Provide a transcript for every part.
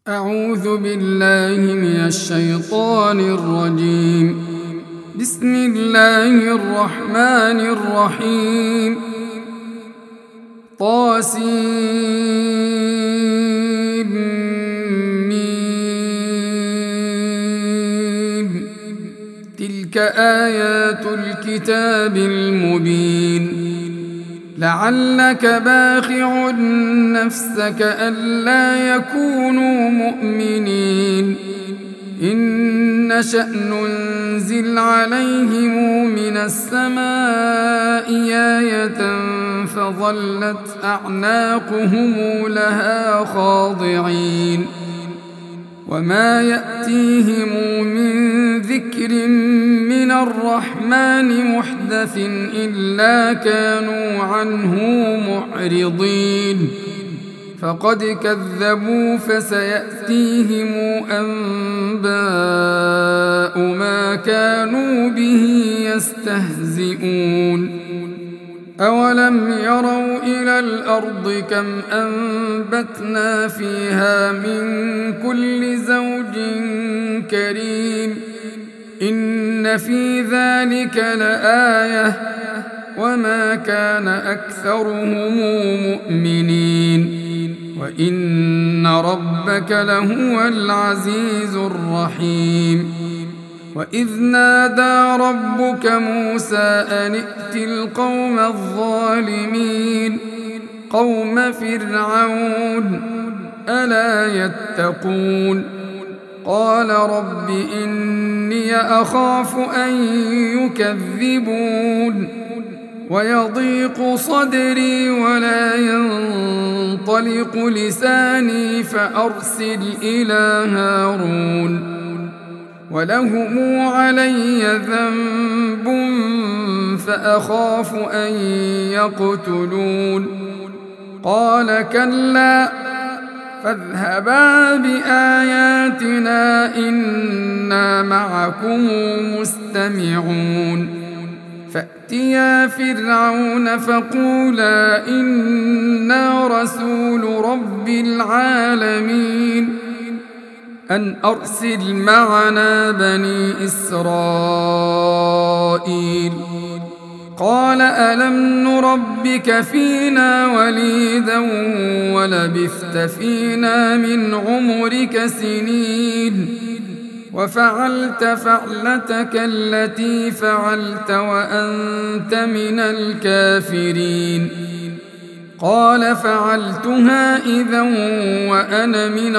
أعوذ بالله من الشيطان الرجيم. بسم الله الرحمن الرحيم. طاسيم. تلك آيات الكتاب المبين. لعلك باخع نفسك ألا يكونوا مؤمنين إن نشأ ننزل عليهم من السماء آية فظلت أعناقهم لها خاضعين وما يأتيهم من ذكر من الرحمن محدث إلا كانوا عنه معرضين فقد كذبوا فسيأتيهم أنباء ما كانوا به يستهزئون أولم يروا إلى الأرض كم أنبتنا فيها من كل زوج كريم إن في ذلك لآية وما كان أكثرهم مؤمنين وإن ربك لهو العزيز الرحيم وإذ نادى ربك موسى أن ائت القوم الظالمين قوم فرعون ألا يتقون قال رب إني أخاف أن يكذبون ويضيق صدري ولا ينطلق لساني فأرسل إلى هارون ولهم علي ذنب فأخاف أن يقتلون قال كلا فاذهبا بآياتنا إنا معكم مستمعون فأتيا فرعون فقولا إنا رسول رب العالمين أن أرسل معنا بني إسرائيل قال ألم نربك فينا وليدا ولبثت فينا من عمرك سنين وفعلت فعلتك التي فعلت وأنت من الكافرين قال فعلتها إذا وأنا من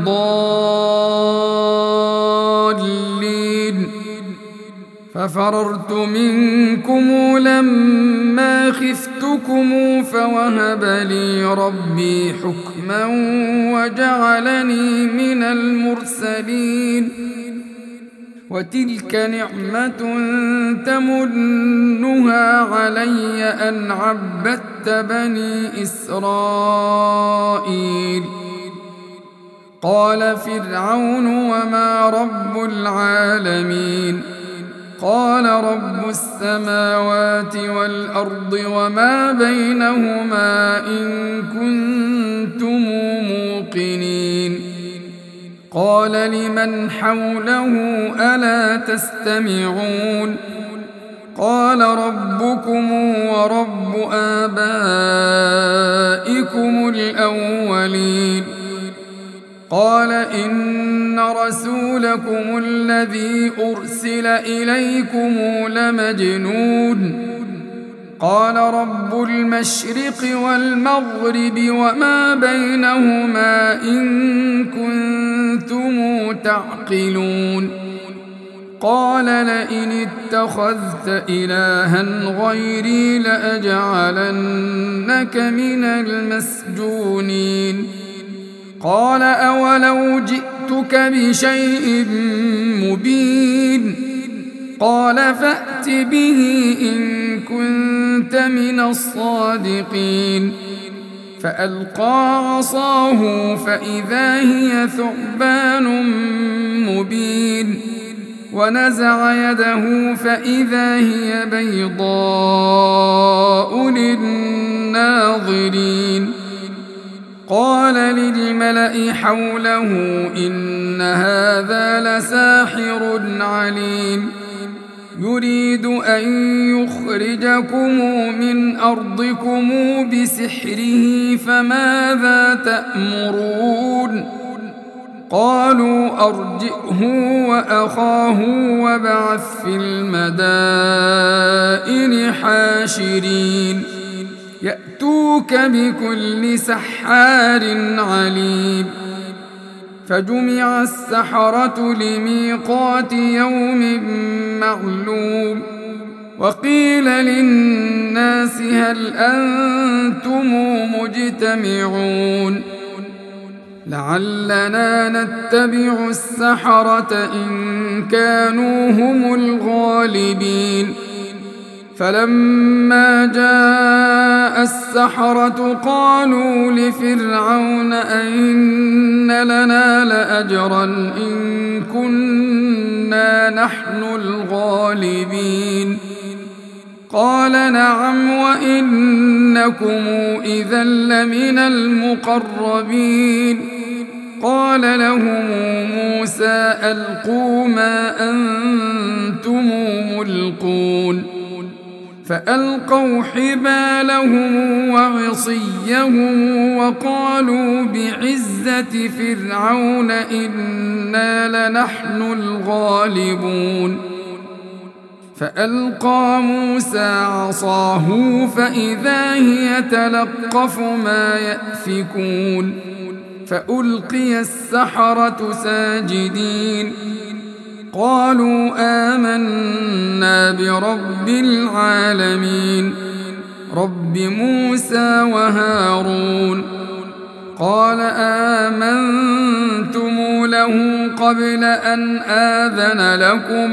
الضالين ففررت منكم لما خفتكم فوهب لي ربي حكما وجعلني من المرسلين وتلك نعمة تمنها علي أن عبدت بني إسرائيل قال فرعون وما رب العالمين قال رب السماوات والأرض وما بينهما إن كنتم موقنين قال لمن حوله ألا تستمعون قال ربكم ورب آبائكم الأولين قال إن رسولكم الذي أرسل إليكم لمجنون قال رب المشرق والمغرب وما بينهما إن كنتم تعقلون قال لئن اتخذت إلها غيري لأجعلنك من المسجونين قال أولو جئتك بشيء مبين قال فأت به إن كنت من الصادقين فألقى عصاه فإذا هي ثعبان مبين ونزع يده فإذا هي بيضاء للناظرين قال للملأ حوله إن هذا لساحر عليم يريد أن يخرجكم من أرضكم بسحره فماذا تأمرون قالوا أرجئه وأخاه وابعث في المدائن حاشرين يأتوك بكل سحار عليم فجمع السحرة لميقات يوم معلوم وقيل للناس هل أنتم مجتمعون لعلنا نتبع السحرة إن كانوا هم الغالبين فلما جاء السحرة قالوا لفرعون أئن لنا لأجرا إن كنا نحن الغالبين قال نعم وإنكم إذا لمن المقربين قال لهم موسى ألقوا ما أنتم ملقون فألقوا حبالهم وعصيهم وقالوا بعزة فرعون إنا لنحن الغالبون فألقى موسى عصاه فإذا هي تلقف ما يأفكون فألقي السحرة ساجدين قالوا آمنا برب العالمين رب موسى وهارون قال آمنتم له قبل أن آذن لكم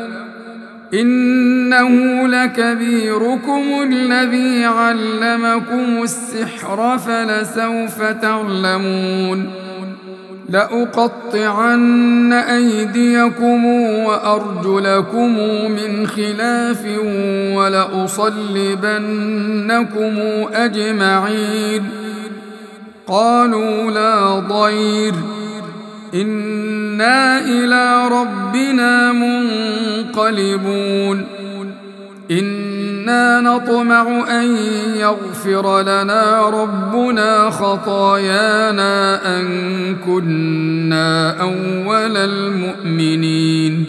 إنه لكبيركم الذي علمكم السحر فلسوف تعلمون لأقطعن أيديكم وأرجلكم من خلاف ولأصلبنكم أجمعين قالوا لا ضير إنا إلى ربنا منقلبون إنا نطمع أن يغفر لنا ربنا خطايانا أن كنا أول المؤمنين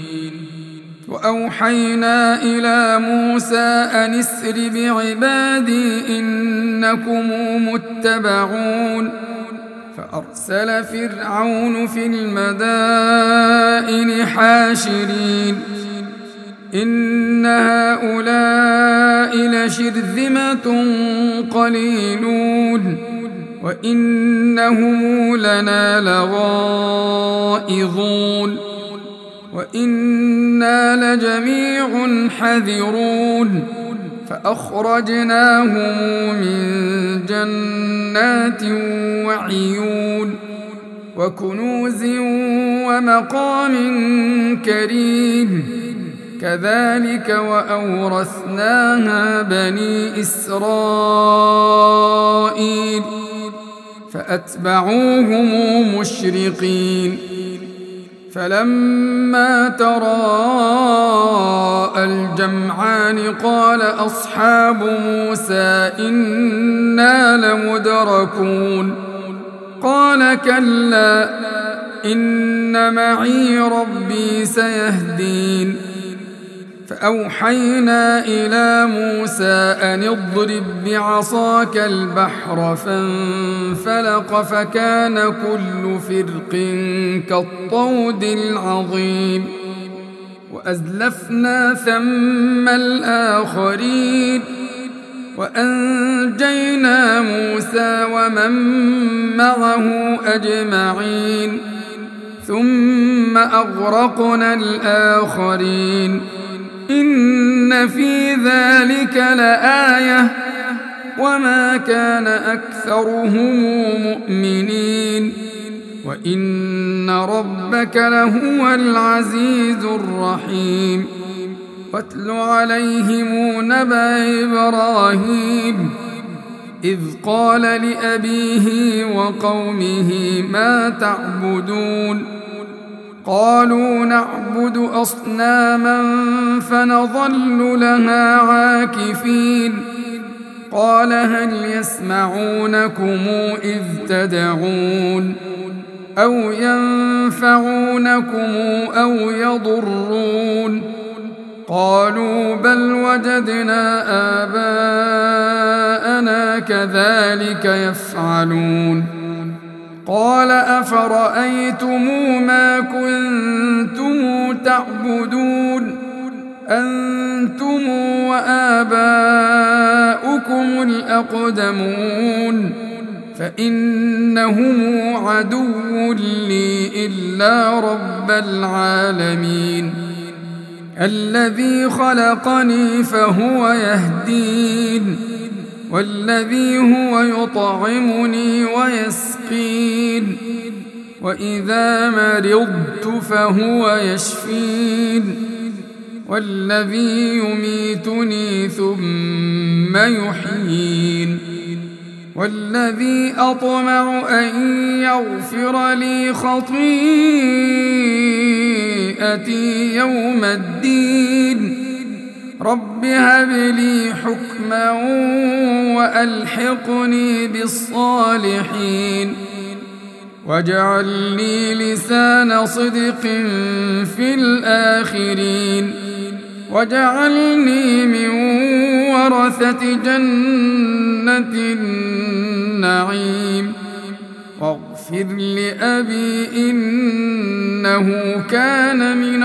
وأوحينا إلى موسى أن اسر بعبادي إنكم متبعون فأرسل فرعون في المدائن حاشرين إن هؤلاء لشرذمة قليلون وإنهم لنا لغائظون وإنا لجميع حذرون فأخرجناهم من جنات وعيون وكنوز ومقام كريم كذلك وأورثناها بني إسرائيل فأتبعوهم مشرقين فلما تراءى الجمعان قال أصحاب موسى إنا لمدركون قال كلا إن معي ربي سيهدين فأوحينا إلى موسى أن اضرب بعصاك البحر فانفلق فكان كل فرق كالطود العظيم وأزلفنا ثم الآخرين وأنجينا موسى ومن معه أجمعين ثم أغرقنا الآخرين إن في ذلك لآية وما كان أكثرهم مؤمنين وإن ربك لهو العزيز الرحيم واتل عليهم نبأ إبراهيم إذ قال لأبيه وقومه ما تعبدون قالوا نعبد أصناما فنظل لها عاكفين قال هل يسمعونكم إذ تدعون أو ينفعونكم أو يضرون قالوا بل وجدنا آباءنا كذلك يفعلون قال أفرأيتم ما كنتم تعبدون أنتم وآباؤكم الأقدمون فإنهم عدو لي إلا رب العالمين الذي خلقني فهو يهدين والذي هو يطعمني ويسقين وإذا مرضت فهو يشفين والذي يميتني ثم يحيين والذي أطمع أن يغفر لي خطيئتي يوم الدين رب هب لي حكما وألحقني بالصالحين واجعل لي لسان صدق في الآخرين واجعلني من ورثة جنة النعيم واغفر لأبي إنه كان من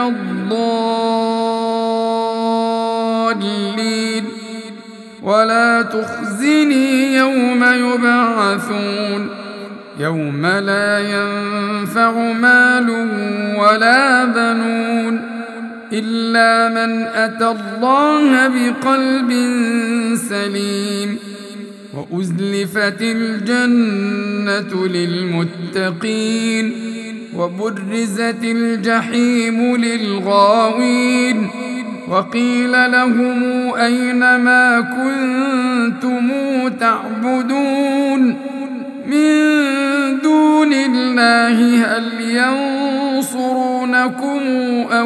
الضالين ولا تخزني يوم يبعثون يوم لا ينفع مال ولا بنون إلا من أتى الله بقلب سليم وأزلفت الجنة للمتقين وبرزت الجحيم للغاوين وقيل لهم أين ما كنتم تعبدون من دون الله هل ينصرونكم أو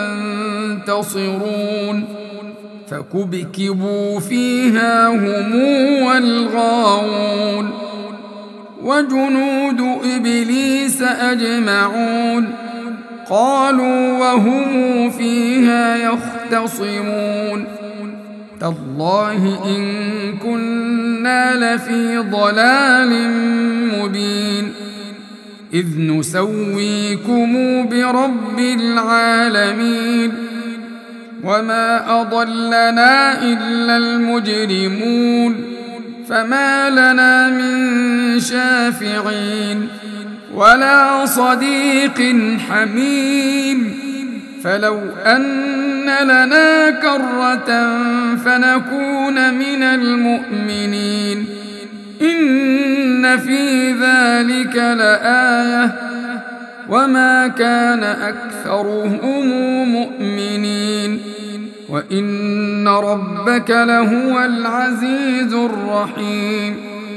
ينتصرون فكبكبوا فيها هم والغاوون وجنود إبليس أجمعون قالوا وهم فيها يختصمون تالله إن كنا لفي ضلال مبين إذ نسويكم برب العالمين وما أضلنا إلا المجرمون فما لنا من شافعين ولا صديق حميم فلو أن لنا كرة فنكون من المؤمنين إن في ذلك لآية وما كان أكثرهم مؤمنين وإن ربك لهو العزيز الرحيم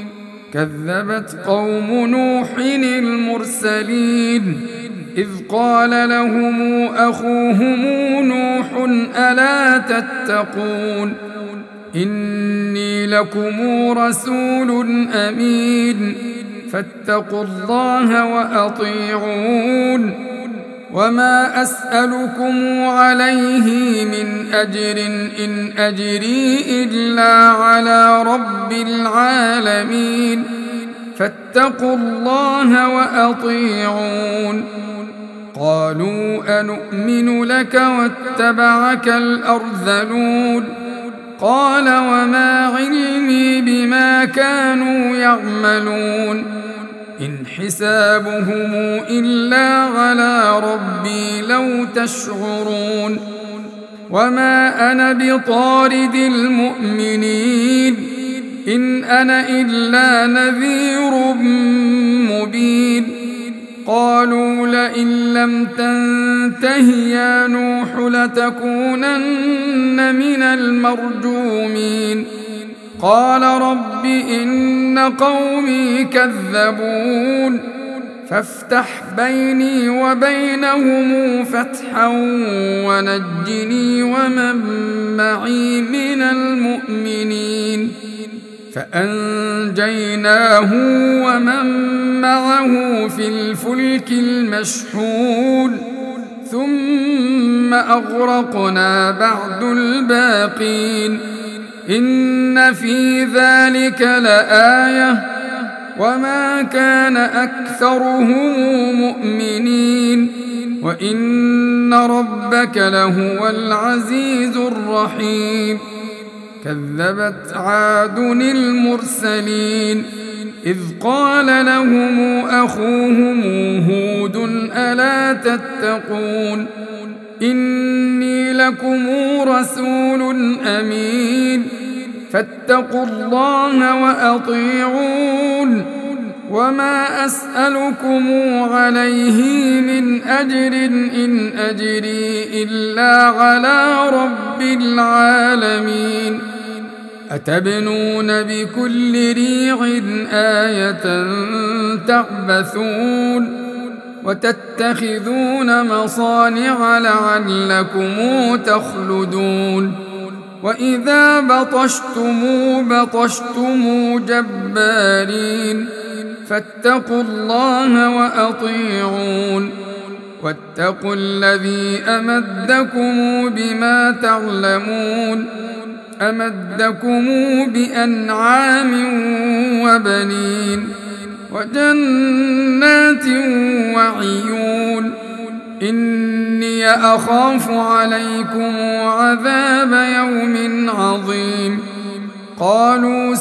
كذبت قوم نوح المرسلين إذ قال لهم أخوهم نوح ألا تتقون إني لكم رسول أمين فاتقوا الله وأطيعون وما أسألكم عليه من أجر إن أجري إلا على رب العالمين فاتقوا الله وأطيعون قالوا أنؤمن لك واتبعك الأرذلون قال وما علمي بما كانوا يعملون إن حسابهم إلا على ربي لو تشعرون وما أنا بطارد المؤمنين إن أنا إلا نذير مبين قالوا لئن لم تنته يا نوح لتكونن من المرجومين قال رب إن قومي كذبون فافتح بيني وبينهم فتحا ونجني ومن معي من المؤمنين فأنجيناه ومن معه في الفلك المشحون ثم أغرقنا بعد الباقين إن في ذلك لآية وما كان أكثرهم مؤمنين وإن ربك لهو العزيز الرحيم كذبت عاد المرسلين إذ قال لهم أخوهم هود ألا تتقون إني لكم رسول أمين فاتقوا الله وأطيعون وما أسألكم عليه من أجر إن أجري إلا على رب العالمين أتبنون بكل ريع آية تعبثون وتتخذون مصانع لعلكم تخلدون وإذا بطشتم جبارين فاتقوا الله وأطيعون واتقوا الذي أمدكم بما تعلمون أمدكم بأنعام وبنين وجنات وعيون إني أخاف عليكم عذاب يوم عظيم قالوا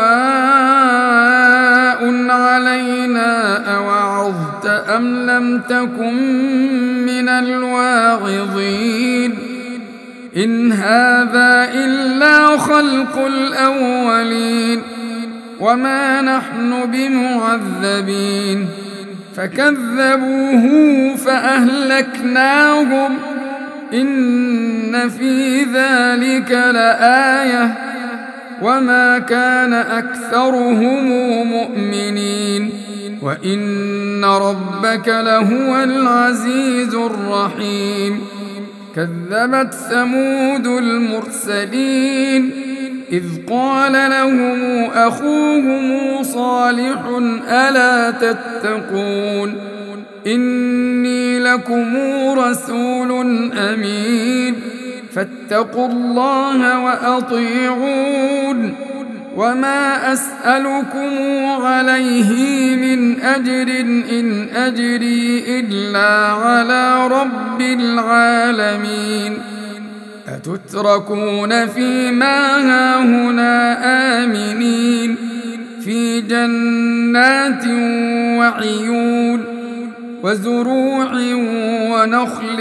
سواء علينا أوعظت أم لم تكن من الواعظين إن هذا إلا خلق الأولين وما نحن بمعذبين فكذبوه فأهلكناهم إن في ذلك لآية وما كان أكثرهم مؤمنين وإن ربك لهو العزيز الرحيم كذبت ثمود المرسلين إذ قال لهم أخوهم صالح ألا تتقون إني لكم رسول أمين فاتقوا الله وأطيعون وما أسألكم عليه من أجر إن أجري إلا على رب العالمين أتتركون فيما هاهنا آمنين في جنات وعيون وزروع ونخل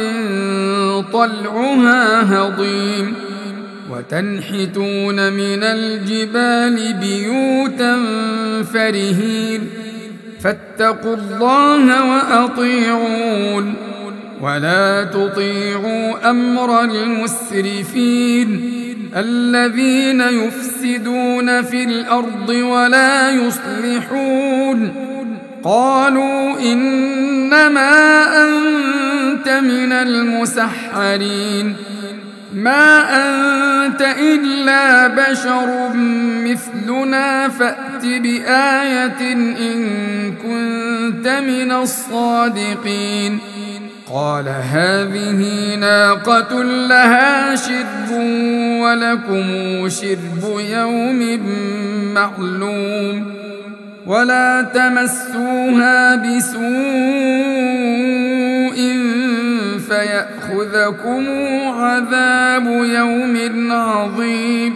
طلعها هضيم وتنحتون من الجبال بيوتا فرهين فاتقوا الله وأطيعون ولا تطيعوا أمر المسرفين الذين يفسدون في الأرض ولا يصلحون قالوا إنما أنت من المسحرين ما أنت إلا بشر مثلنا فأت بآية إن كنت من الصادقين قال هذه ناقة لها شرب ولكم شرب يوم معلوم ولا تمسوها بسوء فيأخذكم عذاب يوم عظيم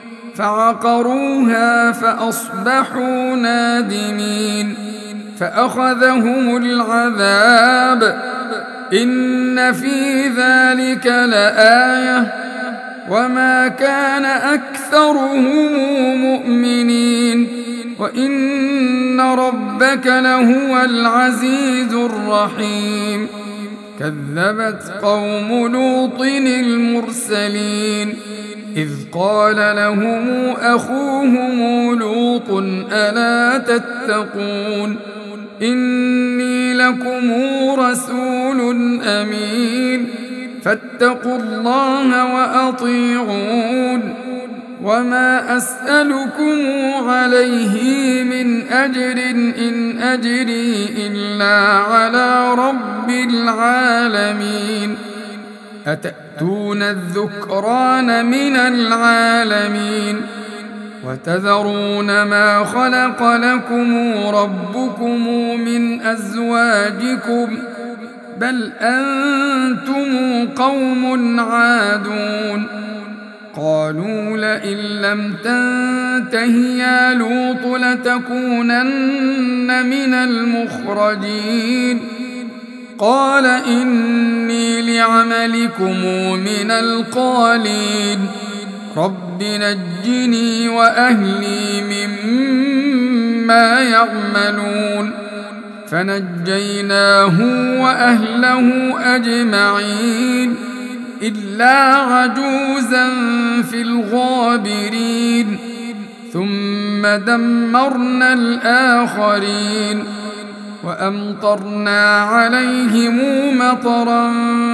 فعقروها فأصبحوا نادمين فأخذهم العذاب إن في ذلك لآية وما كان أكثرهم مؤمنين وإن ربك لهو العزيز الرحيم كذبت قوم لوط المرسلين إذ قال لهم أخوهم لوط ألا تتقون إني لكم رسول أمين فاتقوا الله وأطيعون وما أسألكم عليه من أجر إن أجري إلا على رب العالمين أتأتون الذكران من العالمين وتذرون ما خلق لكم ربكم من أزواجكم بل أنتم قوم عادون قالوا لئن لم تنته يا لوط لتكونن من المخرجين قال إني لعملكم من القالين رب نجني وأهلي مما يعملون فنجيناه وأهله أجمعين إلا عجوزا في الغابرين ثم دمرنا الآخرين وأمطرنا عليهم مطرا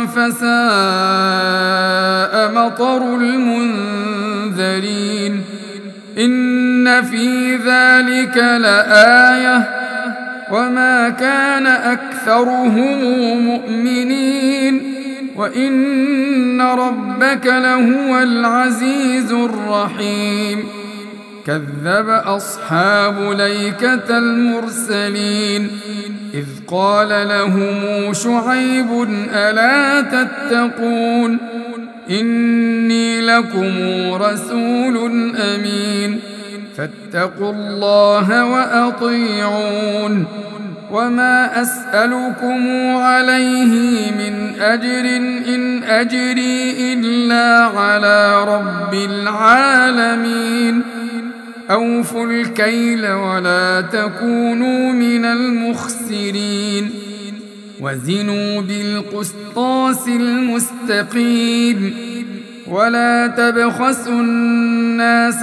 فساء مطر المنذرين إن في ذلك لآية وما كان أكثرهم مؤمنين وإن ربك لهو العزيز الرحيم كذب أصحاب ليكة المرسلين إذ قال لهم شعيب ألا تتقون إني لكم رسول أمين فاتقوا الله وأطيعون وما أسألكم عليه من أجر إن أجري إلا على رب العالمين أوفوا الكيل ولا تكونوا من المخسرين وزنوا بالقسطاس المستقيم ولا تبخسوا الناس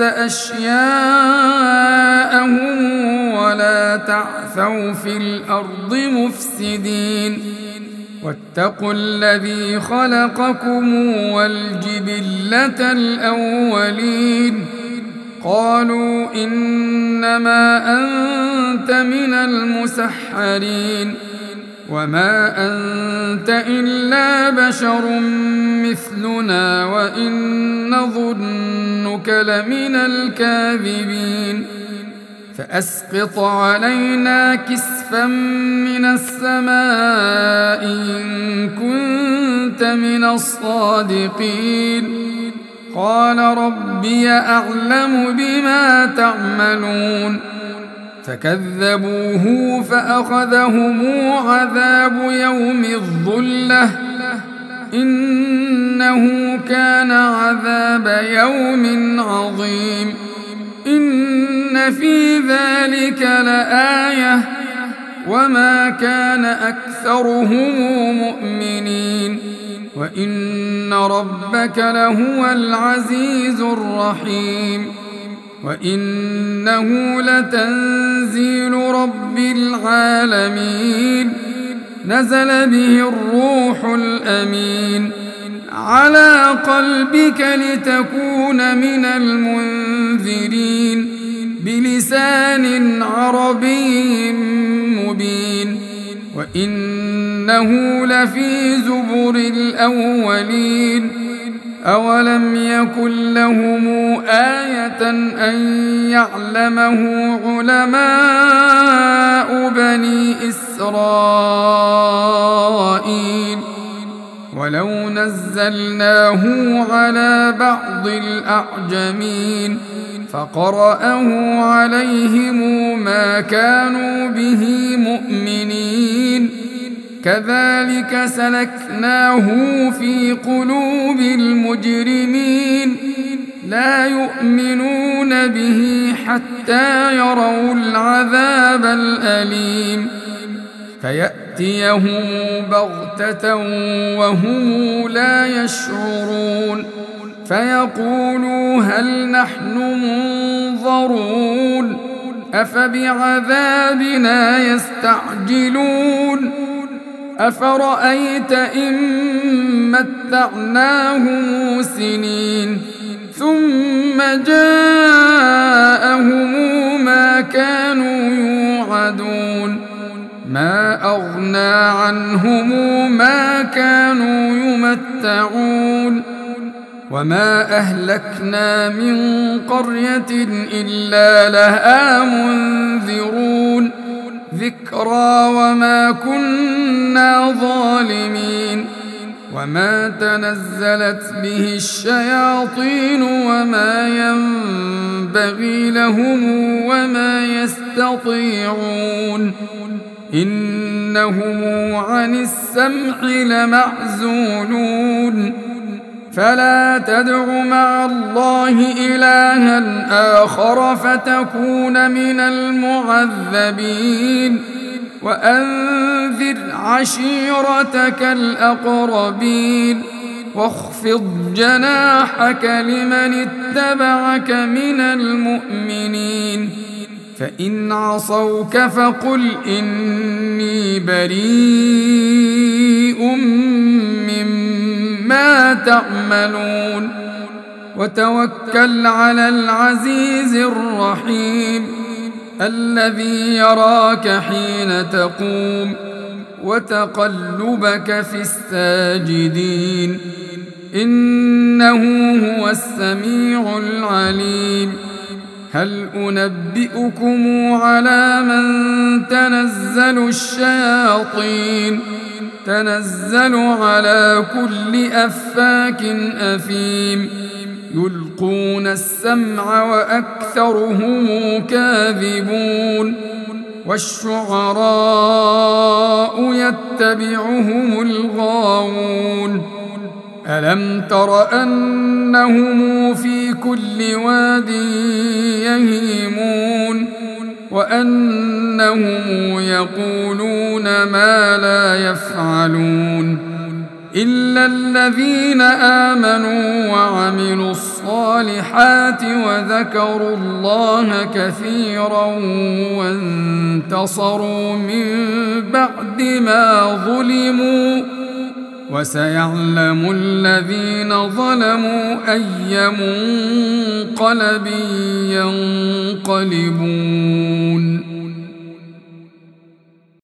أشياءهم ولا تعثوا في الأرض مفسدين واتقوا الذي خلقكم والجبلة الأولين قالوا إنما أنت من المسحرين وما أنت إلا بشر مثلنا وإن نظنك لمن الكاذبين فأسقط علينا كسفا من السماء إن كنت من الصادقين قال ربي أعلم بما تعملون فكذبوه فأخذهم عذاب يوم الظلة إنه كان عذاب يوم عظيم إن في ذلك لآية وما كان أكثرهم مؤمنين وإن ربك لهو العزيز الرحيم وإنه لتنزيل رب العالمين نزل به الروح الأمين على قلبك لتكون من المنذرين بلسان عربي مبين وإنه لفي زبر الأولين أولم يكن لهم آية أن يعلمه علماء بني إسرائيل ولو نزلناه على بعض الأعجمين فقرأه عليهم ما كانوا به مؤمنين كذلك سلكناه في قلوب المجرمين لا يؤمنون به حتى يروا العذاب الأليم فيأتيهم بغتة وهم لا يشعرون فيقولوا هل نحن منظرون أفبعذابنا يستعجلون أفرأيت إن متعناهم سنين ثم جاءهم ما كانوا يوعدون ما أغنى عنهم ما كانوا يمتعون وما أهلكنا من قرية إلا لها منذرون ذكرى وما كنا ظالمين وما تنزلت به الشياطين وما ينبغي لهم وما يستطيعون إنهم عن السمع لمعزولون فلا تدع مع الله إلها آخر فتكون من المعذبين وأنذر عشيرتك الأقربين واخفض جناحك لمن اتبعك من المؤمنين فإن عصوك فقل إني بريء مما تعملون وتوكل على العزيز الرحيم الذي يراك حين تقوم وتقلبك في الساجدين إنه هو السميع العليم هل أنبئكم على من تنزل الشياطين تنزل على كل أفاك أثيم يلقون السمع وأكثرهم كاذبون والشعراء يتبعهم الغاوون ألم تر أنهم في كل واد يهيمون وأنهم يقولون ما لا يفعلون إلا الذين آمنوا وعملوا الصالحات وذكروا الله كثيرا وانتصروا من بعد ما ظلموا وسيعلم الذين ظلموا أي منقلب ينقلبون